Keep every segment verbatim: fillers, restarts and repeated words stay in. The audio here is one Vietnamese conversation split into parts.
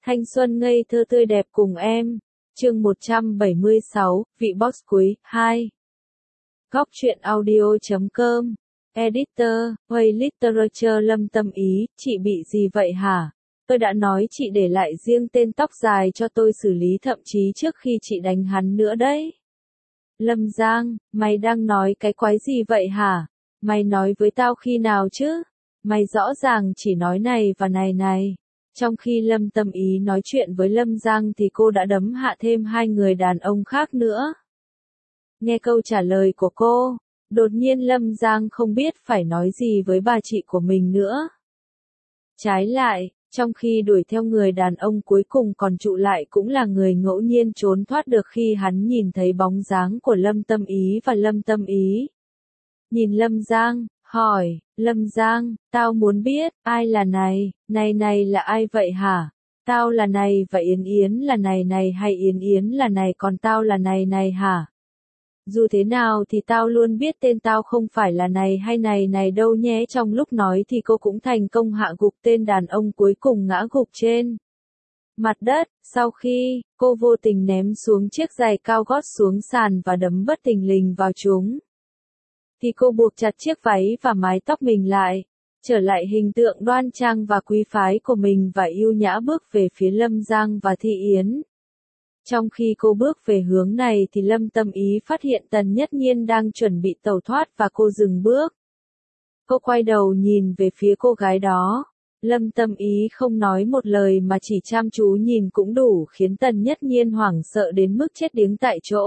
Thanh xuân ngây thơ tươi đẹp cùng em. Chương một trăm bảy mươi sáu, vị boss quý, hai. Góc truyện audio chấm com. Editor, Way Literature Lâm Tâm Ý, chị bị gì vậy hả? Tôi đã nói chị để lại riêng tên tóc dài cho tôi xử lý thậm chí trước khi chị đánh hắn nữa đấy. Lâm Giang, mày đang nói cái quái gì vậy hả? Mày nói với tao khi nào chứ? Mày rõ ràng chỉ nói này và này này. Trong khi Lâm Tâm Ý nói chuyện với Lâm Giang thì cô đã đấm hạ thêm hai người đàn ông khác nữa. Nghe câu trả lời của cô, đột nhiên Lâm Giang không biết phải nói gì với bà chị của mình nữa. Trái lại, trong khi đuổi theo người đàn ông cuối cùng còn trụ lại cũng là người ngẫu nhiên trốn thoát được khi hắn nhìn thấy bóng dáng của Lâm Tâm Ý và Lâm Tâm Ý. Nhìn Lâm Giang, hỏi, Lâm Giang, tao muốn biết, ai là này, này này là ai vậy hả? Tao là này và Yến Yến là này này hay Yến Yến là này còn tao là này này hả? Dù thế nào thì tao luôn biết tên tao không phải là này hay này này đâu nhé. Trong lúc nói thì cô cũng thành công hạ gục tên đàn ông cuối cùng ngã gục trên mặt đất, sau khi cô vô tình ném xuống chiếc giày cao gót xuống sàn và đấm bất thình lình vào chúng. Thì cô buộc chặt chiếc váy và mái tóc mình lại, trở lại hình tượng đoan trang và quý phái của mình và yêu nhã bước về phía Lâm Giang và Thị Yến. Trong khi cô bước về hướng này thì Lâm Tâm Ý phát hiện Tần Nhất Nhiên đang chuẩn bị tẩu thoát và cô dừng bước. Cô quay đầu nhìn về phía cô gái đó. Lâm Tâm Ý không nói một lời mà chỉ chăm chú nhìn cũng đủ khiến Tần Nhất Nhiên hoảng sợ đến mức chết điếng tại chỗ.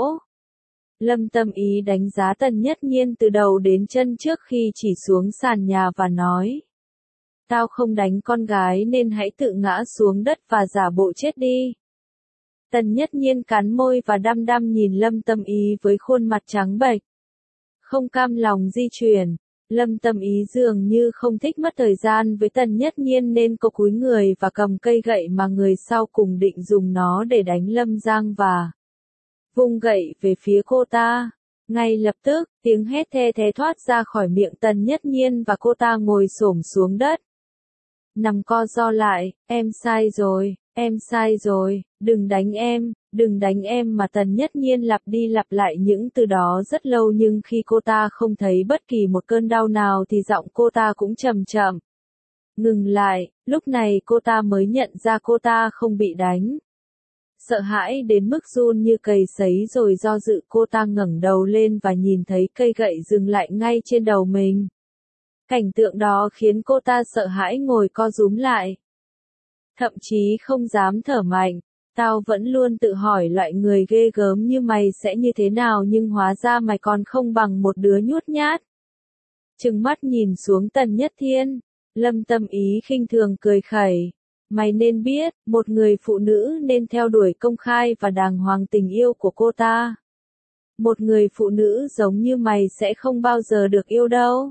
Lâm Tâm Ý đánh giá Tần Nhất Nhiên từ đầu đến chân trước khi chỉ xuống sàn nhà và nói. Tao không đánh con gái nên hãy tự ngã xuống đất và giả bộ chết đi. Tần Nhất Nhiên cắn môi và đăm đăm nhìn Lâm Tâm Ý với khuôn mặt trắng bệch. Không cam lòng di chuyển, Lâm Tâm Ý dường như không thích mất thời gian với Tần Nhất Nhiên nên cô cúi người và cầm cây gậy mà người sau cùng định dùng nó để đánh Lâm Giang và vung gậy về phía cô ta. Ngay lập tức, tiếng hét the thé thoát ra khỏi miệng Tần Nhất Nhiên và cô ta ngồi xổm xuống đất. Nằm co ro lại, em sai rồi, em sai rồi, đừng đánh em, đừng đánh em mà Tần Nhất Nhiên lặp đi lặp lại những từ đó rất lâu nhưng khi cô ta không thấy bất kỳ một cơn đau nào thì giọng cô ta cũng chậm chậm. Ngừng lại, lúc này cô ta mới nhận ra cô ta không bị đánh. Sợ hãi đến mức run như cầy sấy rồi do dự cô ta ngẩng đầu lên và nhìn thấy cây gậy dừng lại ngay trên đầu mình. Cảnh tượng đó khiến cô ta sợ hãi ngồi co rúm lại. Thậm chí không dám thở mạnh. Tao vẫn luôn tự hỏi loại người ghê gớm như mày sẽ như thế nào nhưng hóa ra mày còn không bằng một đứa nhút nhát. Trừng mắt nhìn xuống Tần Nhất Thiên, Lâm Tâm Ý khinh thường cười khẩy. Mày nên biết, một người phụ nữ nên theo đuổi công khai và đàng hoàng tình yêu của cô ta. Một người phụ nữ giống như mày sẽ không bao giờ được yêu đâu.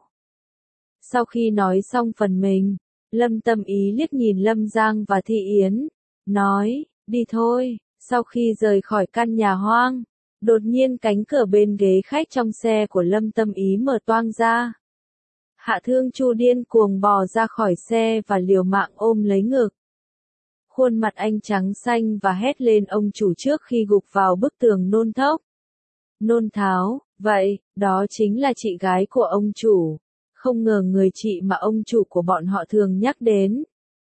Sau khi nói xong phần mình, Lâm Tâm Ý liếc nhìn Lâm Giang và Thị Yến, nói, đi thôi. Sau khi rời khỏi căn nhà hoang, đột nhiên cánh cửa bên ghế khách trong xe của Lâm Tâm Ý mở toang ra. Hạ Thương Chu điên cuồng bò ra khỏi xe và liều mạng ôm lấy ngực. Khuôn mặt anh trắng xanh và hét lên ông chủ trước khi gục vào bức tường nôn thốc. Nôn tháo, vậy, đó chính là chị gái của ông chủ. Không ngờ người chị mà ông chủ của bọn họ thường nhắc đến.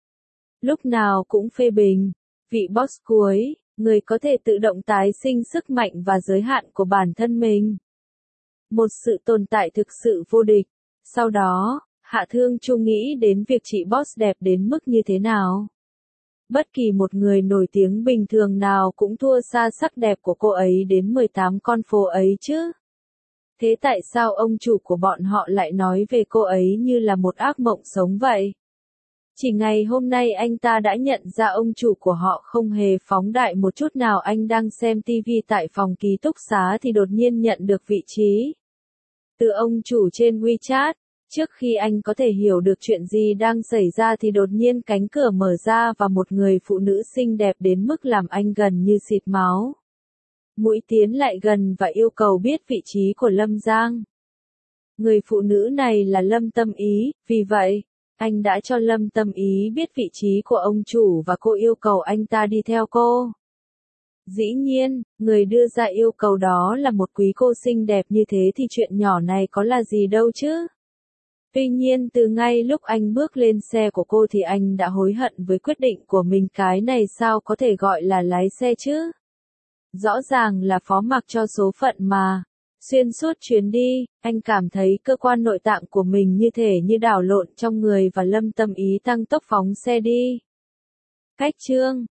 Lúc nào cũng phê bình, vị boss cuối, người có thể tự động tái sinh sức mạnh và giới hạn của bản thân mình. Một sự tồn tại thực sự vô địch. Sau đó, Hạ Thương Chu nghĩ đến việc chị boss đẹp đến mức như thế nào. Bất kỳ một người nổi tiếng bình thường nào cũng thua xa sắc đẹp của cô ấy đến mười tám con phố ấy chứ. Thế tại sao ông chủ của bọn họ lại nói về cô ấy như là một ác mộng sống vậy? Chỉ ngày hôm nay anh ta đã nhận ra ông chủ của họ không hề phóng đại một chút nào. Anh đang xem ti vi tại phòng ký túc xá thì đột nhiên nhận được vị trí từ ông chủ trên WeChat. Trước khi anh có thể hiểu được chuyện gì đang xảy ra thì đột nhiên cánh cửa mở ra và một người phụ nữ xinh đẹp đến mức làm anh gần như xịt máu. Mũi tiến lại gần và yêu cầu biết vị trí của Lâm Giang. Người phụ nữ này là Lâm Tâm Ý, vì vậy, Anh đã cho Lâm Tâm Ý biết vị trí của ông chủ và cô yêu cầu anh ta đi theo cô. Dĩ nhiên, người đưa ra yêu cầu đó là một quý cô xinh đẹp như thế thì chuyện nhỏ này có là gì đâu chứ. Tuy nhiên từ ngay lúc anh bước lên xe của cô thì anh đã hối hận với quyết định của mình, cái này sao có thể gọi là lái xe chứ? Rõ ràng là phó mặc cho số phận mà. Xuyên suốt chuyến đi, anh cảm thấy cơ quan nội tạng của mình như thể như đảo lộn trong người và Lâm Tâm Ý tăng tốc phóng xe đi. Cách chương